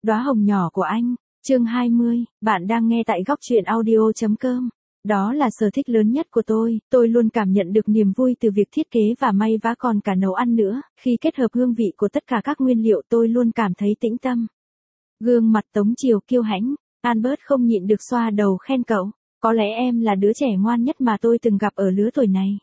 Đóa hồng nhỏ của anh, chương 20, bạn đang nghe tại góc truyện audio.com. Đó là sở thích lớn nhất của tôi luôn cảm nhận được niềm vui từ việc thiết kế và may vá còn cả nấu ăn nữa, khi kết hợp hương vị của tất cả các nguyên liệu tôi luôn cảm thấy tĩnh tâm. Gương mặt Tống Chiều kiêu hãnh, Albert không nhịn được xoa đầu khen cậu, có lẽ em là đứa trẻ ngoan nhất mà tôi từng gặp ở lứa tuổi này.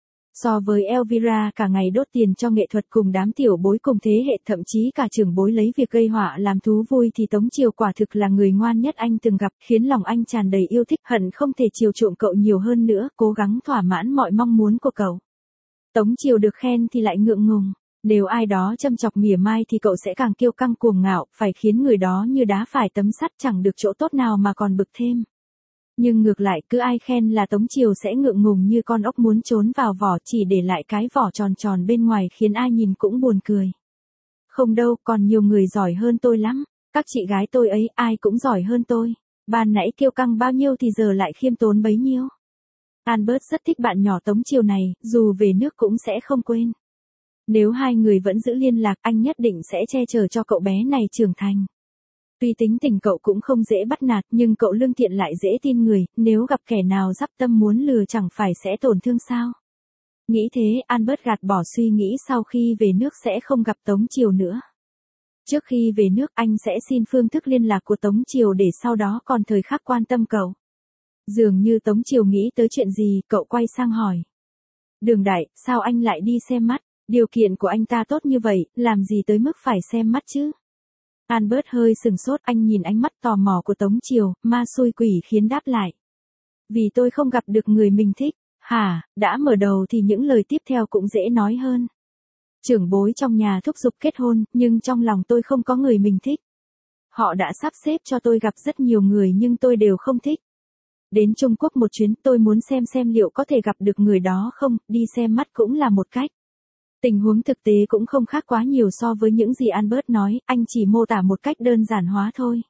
So với Elvira cả ngày đốt tiền cho nghệ thuật cùng đám tiểu bối cùng thế hệ thậm chí cả trưởng bối lấy việc gây họa làm thú vui thì Tống Chiều quả thực là người ngoan nhất anh từng gặp, khiến lòng anh tràn đầy yêu thích, hận không thể chiều chuộng cậu nhiều hơn nữa, cố gắng thỏa mãn mọi mong muốn của cậu. Tống Chiều được khen thì lại ngượng ngùng, nếu ai đó châm chọc mỉa mai thì cậu sẽ càng kiêu căng cuồng ngạo, phải khiến người đó như đá phải tấm sắt, chẳng được chỗ tốt nào mà còn bực thêm. Nhưng ngược lại cứ ai khen là Tống Chiều sẽ ngượng ngùng như con ốc muốn trốn vào vỏ, chỉ để lại cái vỏ tròn tròn bên ngoài khiến ai nhìn cũng buồn cười. Không đâu, còn nhiều người giỏi hơn tôi lắm, các chị gái tôi ấy ai cũng giỏi hơn tôi. Ban nãy kiêu căng bao nhiêu thì giờ lại khiêm tốn bấy nhiêu. Albert rất thích bạn nhỏ Tống Chiều này, dù về nước cũng sẽ không quên. Nếu hai người vẫn giữ liên lạc, anh nhất định sẽ che chở cho cậu bé này trưởng thành. Tuy tính tình cậu cũng không dễ bắt nạt, nhưng cậu lương thiện lại dễ tin người, nếu gặp kẻ nào dắp tâm muốn lừa chẳng phải sẽ tổn thương sao. Nghĩ thế, Albert gạt bỏ suy nghĩ sau khi về nước sẽ không gặp Tống Chiều nữa. Trước khi về nước anh sẽ xin phương thức liên lạc của Tống Chiều để sau đó còn thời khắc quan tâm cậu. Dường như Tống Chiều nghĩ tới chuyện gì, cậu quay sang hỏi. Đường Đại, sao anh lại đi xem mắt, điều kiện của anh ta tốt như vậy, làm gì tới mức phải xem mắt chứ? Albert hơi sừng sốt, anh nhìn ánh mắt tò mò của Tống Chiều, ma xui quỷ khiến đáp lại. Vì tôi không gặp được người mình thích. Hả, đã mở đầu thì những lời tiếp theo cũng dễ nói hơn. Trưởng bối trong nhà thúc giục kết hôn, nhưng trong lòng tôi không có người mình thích. Họ đã sắp xếp cho tôi gặp rất nhiều người nhưng tôi đều không thích. Đến Trung Quốc một chuyến, tôi muốn xem liệu có thể gặp được người đó không, đi xem mắt cũng là một cách. Tình huống thực tế cũng không khác quá nhiều so với những gì Albert nói, anh chỉ mô tả một cách đơn giản hóa thôi.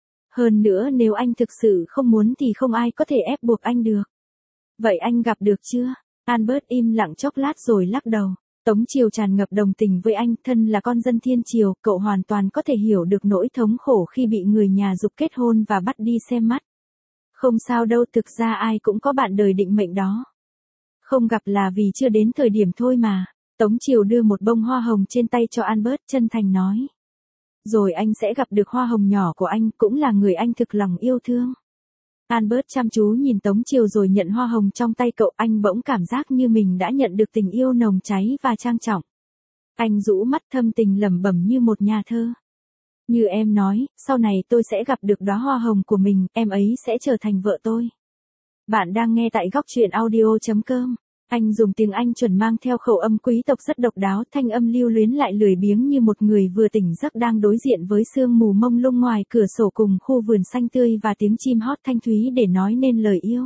Hơn nữa nếu anh thực sự không muốn thì không ai có thể ép buộc anh được. Vậy anh gặp được chưa? Albert im lặng chốc lát rồi lắc đầu. Tống Chiều tràn ngập đồng tình với anh, thân là con dân thiên triều, cậu hoàn toàn có thể hiểu được nỗi thống khổ khi bị người nhà giục kết hôn và bắt đi xem mắt. Không sao đâu, thực ra ai cũng có bạn đời định mệnh đó. Không gặp là vì chưa đến thời điểm thôi mà. Tống Chiều đưa một bông hoa hồng trên tay cho Albert, chân thành nói. Rồi anh sẽ gặp được hoa hồng nhỏ của anh, cũng là người anh thực lòng yêu thương. Albert chăm chú nhìn Tống Chiều rồi nhận hoa hồng trong tay cậu, anh bỗng cảm giác như mình đã nhận được tình yêu nồng cháy và trang trọng. Anh rũ mắt thâm tình lẩm bẩm như một nhà thơ. Như em nói, sau này tôi sẽ gặp được đóa hoa hồng của mình, em ấy sẽ trở thành vợ tôi. Bạn đang nghe tại góc truyện audio.com. Anh dùng tiếng Anh chuẩn mang theo khẩu âm quý tộc rất độc đáo, thanh âm lưu luyến lại lười biếng như một người vừa tỉnh giấc đang đối diện với sương mù mông lung ngoài cửa sổ cùng khu vườn xanh tươi và tiếng chim hót thanh thúy để nói nên lời yêu.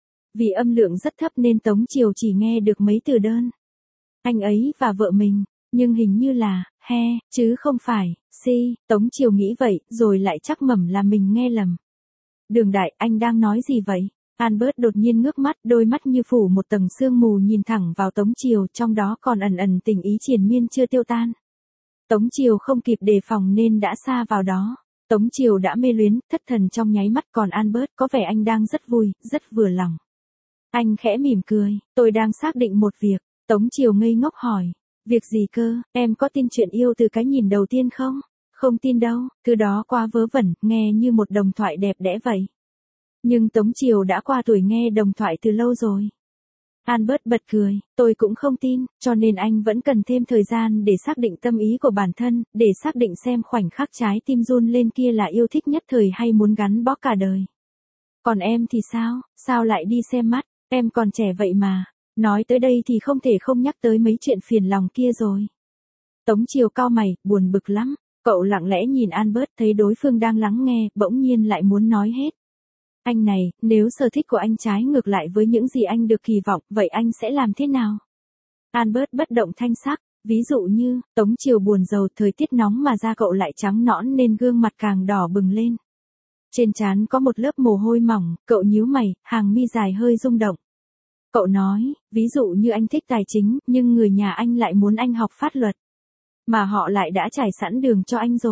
Vì âm lượng rất thấp nên Tống Chiều chỉ nghe được mấy từ đơn. Anh ấy và vợ mình, nhưng hình như là, he, chứ không phải, si, Tống Chiều nghĩ vậy, rồi lại chắc mẩm là mình nghe lầm. Đường Đại, anh đang nói gì vậy? Albert đột nhiên ngước mắt, đôi mắt như phủ một tầng sương mù nhìn thẳng vào Tống Chiều, trong đó còn ẩn ẩn tình ý triền miên chưa tiêu tan. Tống Chiều không kịp đề phòng nên đã sa vào đó. Tống Chiều đã mê luyến, thất thần trong nháy mắt, còn Albert có vẻ anh đang rất vui, rất vừa lòng. Anh khẽ mỉm cười, tôi đang xác định một việc. Tống Chiều ngây ngốc hỏi, việc gì cơ, em có tin chuyện yêu từ cái nhìn đầu tiên không? Không tin đâu, thứ đó quá vớ vẩn, nghe như một đồng thoại đẹp đẽ vậy. Nhưng Tống Chiều đã qua tuổi nghe đồng thoại từ lâu rồi. Albert bật cười, tôi cũng không tin, cho nên anh vẫn cần thêm thời gian để xác định tâm ý của bản thân, để xác định xem khoảnh khắc trái tim run lên kia là yêu thích nhất thời hay muốn gắn bó cả đời. Còn em thì sao lại đi xem mắt, em còn trẻ vậy mà. Nói tới đây thì không thể không nhắc tới mấy chuyện phiền lòng kia rồi. Tống Chiều cau mày, buồn bực lắm, cậu lặng lẽ nhìn Albert thấy đối phương đang lắng nghe, bỗng nhiên lại muốn nói hết. Anh này, nếu sở thích của anh trái ngược lại với những gì anh được kỳ vọng, vậy anh sẽ làm thế nào? Albert bất động thanh sắc, ví dụ như, Tống Chiều buồn rầu, thời tiết nóng mà da cậu lại trắng nõn nên gương mặt càng đỏ bừng lên. Trên trán có một lớp mồ hôi mỏng, cậu nhíu mày, hàng mi dài hơi rung động. Cậu nói, ví dụ như anh thích tài chính, nhưng người nhà anh lại muốn anh học pháp luật. Mà họ lại đã trải sẵn đường cho anh rồi.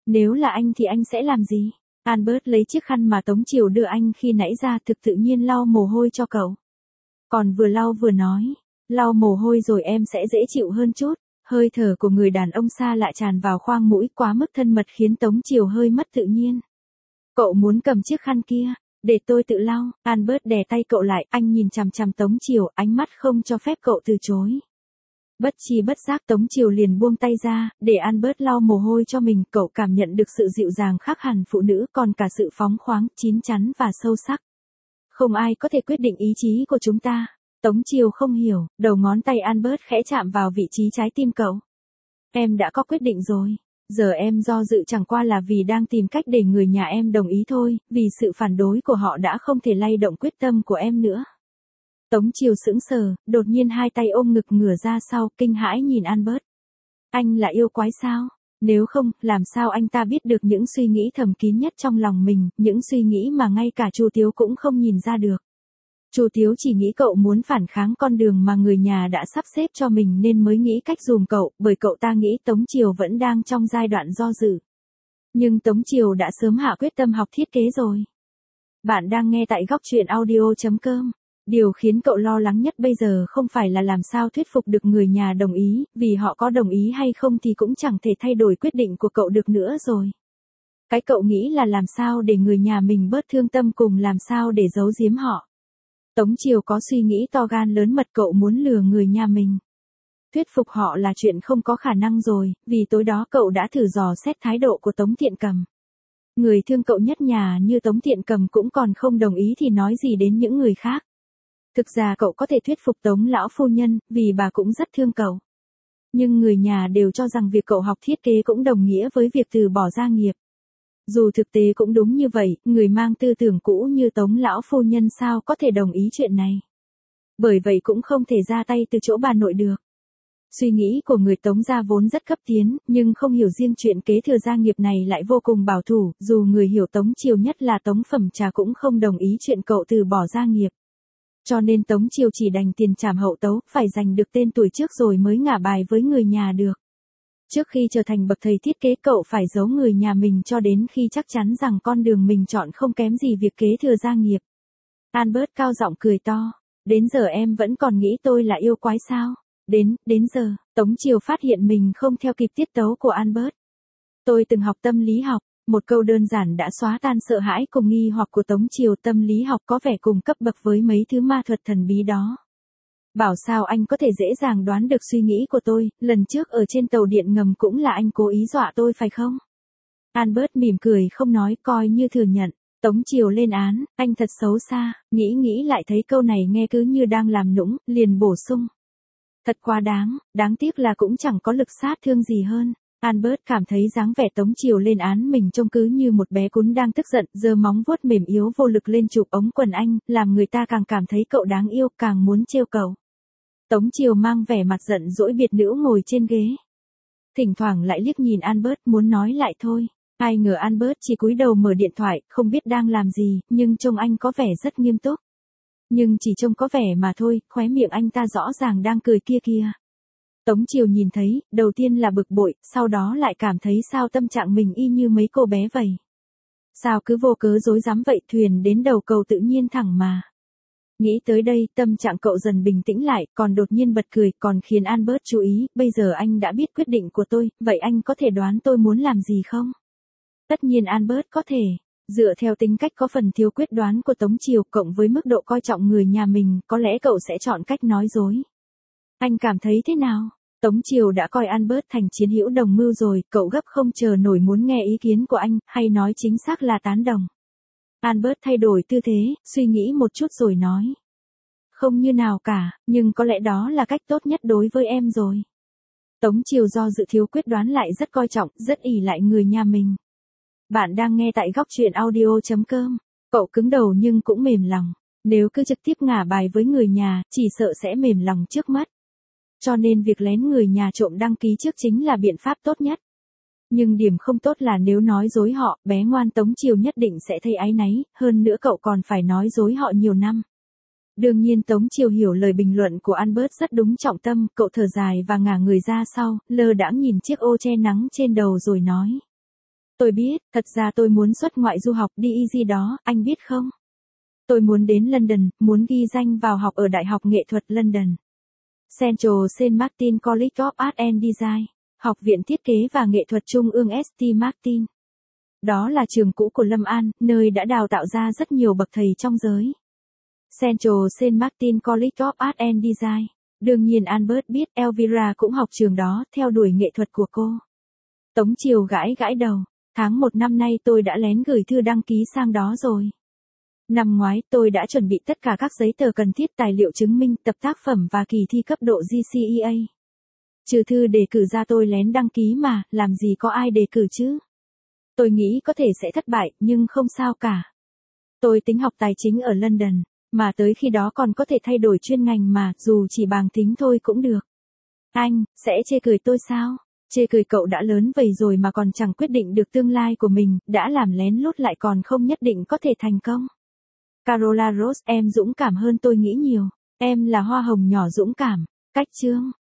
Nếu là anh thì anh sẽ làm gì? Albert lấy chiếc khăn mà Tống Chiều đưa anh khi nãy ra thực tự nhiên lau mồ hôi cho cậu. Còn vừa lau vừa nói, lau mồ hôi rồi em sẽ dễ chịu hơn chút. Hơi thở của người đàn ông xa lạ tràn vào khoang mũi quá mức thân mật khiến Tống Chiều hơi mất tự nhiên. Cậu muốn cầm chiếc khăn kia, để tôi tự lau. Albert đè tay cậu lại, anh nhìn chằm chằm Tống Chiều, ánh mắt không cho phép cậu từ chối. Bất chi bất giác Tống Chiều liền buông tay ra, để Albert lau mồ hôi cho mình. Cậu cảm nhận được sự dịu dàng khác hẳn phụ nữ, còn cả sự phóng khoáng, chín chắn và sâu sắc. Không ai có thể quyết định ý chí của chúng ta. Tống Chiều không hiểu, đầu ngón tay Albert khẽ chạm vào vị trí trái tim cậu. Em đã có quyết định rồi. Giờ em do dự chẳng qua là vì đang tìm cách để người nhà em đồng ý thôi, vì sự phản đối của họ đã không thể lay động quyết tâm của em nữa. Tống Chiều sững sờ, đột nhiên hai tay ôm ngực ngửa ra sau, kinh hãi nhìn Albert. Anh là yêu quái sao? Nếu không, làm sao anh ta biết được những suy nghĩ thầm kín nhất trong lòng mình, những suy nghĩ mà ngay cả Chu Tiếu cũng không nhìn ra được. Chu Tiếu chỉ nghĩ cậu muốn phản kháng con đường mà người nhà đã sắp xếp cho mình nên mới nghĩ cách dùm cậu, bởi cậu ta nghĩ Tống Chiều vẫn đang trong giai đoạn do dự. Nhưng Tống Chiều đã sớm hạ quyết tâm học thiết kế rồi. Bạn đang nghe tại góc truyện audio.com. Điều khiến cậu lo lắng nhất bây giờ không phải là làm sao thuyết phục được người nhà đồng ý, vì họ có đồng ý hay không thì cũng chẳng thể thay đổi quyết định của cậu được nữa rồi. Cái cậu nghĩ là làm sao để người nhà mình bớt thương tâm cùng làm sao để giấu giếm họ. Tống Chiều có suy nghĩ to gan lớn mật, cậu muốn lừa người nhà mình. Thuyết phục họ là chuyện không có khả năng rồi, vì tối đó cậu đã thử dò xét thái độ của Tống Thiện Cầm. Người thương cậu nhất nhà như Tống Thiện Cầm cũng còn không đồng ý thì nói gì đến những người khác. Thực ra cậu có thể thuyết phục Tống lão phu nhân, vì bà cũng rất thương cậu. Nhưng người nhà đều cho rằng việc cậu học thiết kế cũng đồng nghĩa với việc từ bỏ gia nghiệp. Dù thực tế cũng đúng như vậy, người mang tư tưởng cũ như Tống lão phu nhân sao có thể đồng ý chuyện này. Bởi vậy cũng không thể ra tay từ chỗ bà nội được. Suy nghĩ của người Tống gia vốn rất cấp tiến, nhưng không hiểu riêng chuyện kế thừa gia nghiệp này lại vô cùng bảo thủ, dù người hiểu Tống Chiều nhất là Tống Phẩm Trà cũng không đồng ý chuyện cậu từ bỏ gia nghiệp. Cho nên Tống Chiều chỉ đành tiền trảm hậu tấu, phải giành được tên tuổi trước rồi mới ngả bài với người nhà được. Trước khi trở thành bậc thầy thiết kế cậu phải giấu người nhà mình cho đến khi chắc chắn rằng con đường mình chọn không kém gì việc kế thừa gia nghiệp. Albert cao giọng cười to. Đến giờ em vẫn còn nghĩ tôi là yêu quái sao? Đến giờ, Tống Chiều phát hiện mình không theo kịp tiết tấu của Albert. Tôi từng học tâm lý học, một câu đơn giản đã xóa tan sợ hãi cùng nghi hoặc của Tống Chiều. Tâm lý học có vẻ cùng cấp bậc với mấy thứ ma thuật thần bí đó. Bảo sao anh có thể dễ dàng đoán được suy nghĩ của tôi, lần trước ở trên tàu điện ngầm cũng là anh cố ý dọa tôi phải không? Albert mỉm cười không nói, coi như thừa nhận. Tống Chiều lên án, anh thật xấu xa, nghĩ lại thấy câu này nghe cứ như đang làm nũng, liền bổ sung. Thật quá đáng tiếc là cũng chẳng có lực sát thương gì hơn. Albert cảm thấy dáng vẻ Tống Chiều lên án mình trông cứ như một bé cún đang tức giận, giơ móng vuốt mềm yếu vô lực lên chụp ống quần anh, làm người ta càng cảm thấy cậu đáng yêu, càng muốn trêu cậu. Tống Chiều mang vẻ mặt giận dỗi biệt nữ ngồi trên ghế. Thỉnh thoảng lại liếc nhìn Albert muốn nói lại thôi. Ai ngờ Albert chỉ cúi đầu mở điện thoại, không biết đang làm gì, nhưng trông anh có vẻ rất nghiêm túc. Nhưng chỉ trông có vẻ mà thôi, khóe miệng anh ta rõ ràng đang cười kia. Tống Chiều nhìn thấy, đầu tiên là bực bội, sau đó lại cảm thấy sao tâm trạng mình y như mấy cô bé vậy. Sao cứ vô cớ dối dám vậy, thuyền đến đầu cầu tự nhiên thẳng mà. Nghĩ tới đây, tâm trạng cậu dần bình tĩnh lại, còn đột nhiên bật cười, còn khiến Albert chú ý, bây giờ anh đã biết quyết định của tôi, vậy anh có thể đoán tôi muốn làm gì không? Tất nhiên Albert có thể. Dựa theo tính cách có phần thiếu quyết đoán của Tống Chiều, cộng với mức độ coi trọng người nhà mình, có lẽ cậu sẽ chọn cách nói dối. Anh cảm thấy thế nào? Tống Chiều đã coi Albert thành chiến hữu đồng mưu rồi, cậu gấp không chờ nổi muốn nghe ý kiến của anh, hay nói chính xác là tán đồng. Albert thay đổi tư thế, suy nghĩ một chút rồi nói. Không như nào cả, nhưng có lẽ đó là cách tốt nhất đối với em rồi. Tống Chiều do dự thiếu quyết đoán lại rất coi trọng, rất ỷ lại người nhà mình. Bạn đang nghe tại góc truyện audio.com. Cậu cứng đầu nhưng cũng mềm lòng. Nếu cứ trực tiếp ngả bài với người nhà, chỉ sợ sẽ mềm lòng trước mắt. Cho nên việc lén người nhà trộm đăng ký trước chính là biện pháp tốt nhất. Nhưng điểm không tốt là nếu nói dối họ, bé ngoan Tống Chiều nhất định sẽ thấy áy náy, hơn nữa cậu còn phải nói dối họ nhiều năm. Đương nhiên Tống Chiều hiểu lời bình luận của Albert rất đúng trọng tâm, cậu thở dài và ngả người ra sau, lơ đãng nhìn chiếc ô che nắng trên đầu rồi nói. Tôi biết, thật ra tôi muốn xuất ngoại du học đi gì đó, anh biết không? Tôi muốn đến London, muốn ghi danh vào học ở Đại học Nghệ thuật London. Central Saint Martin College of Art and Design, Học viện Thiết kế và Nghệ thuật Trung ương St. Martin. Đó là trường cũ của Lâm An, nơi đã đào tạo ra rất nhiều bậc thầy trong giới. Central Saint Martin College of Art and Design. Đương nhiên Albert biết Elvira cũng học trường đó, theo đuổi nghệ thuật của cô. Tống Triều gãi gãi đầu. Tháng 1 năm nay tôi đã lén gửi thư đăng ký sang đó rồi. Năm ngoái tôi đã chuẩn bị tất cả các giấy tờ cần thiết, tài liệu chứng minh, tập tác phẩm và kỳ thi cấp độ GCEA. Trừ thư đề cử ra tôi lén đăng ký mà, làm gì có ai đề cử chứ. Tôi nghĩ có thể sẽ thất bại, nhưng không sao cả. Tôi tính học tài chính ở London, mà tới khi đó còn có thể thay đổi chuyên ngành mà, dù chỉ bằng tính thôi cũng được. Anh, sẽ chê cười tôi sao? Chê cười cậu đã lớn vậy rồi mà còn chẳng quyết định được tương lai của mình, đã làm lén lút lại còn không nhất định có thể thành công. Carola Rose, em dũng cảm hơn tôi nghĩ nhiều. Em là hoa hồng nhỏ dũng cảm. Cách chương.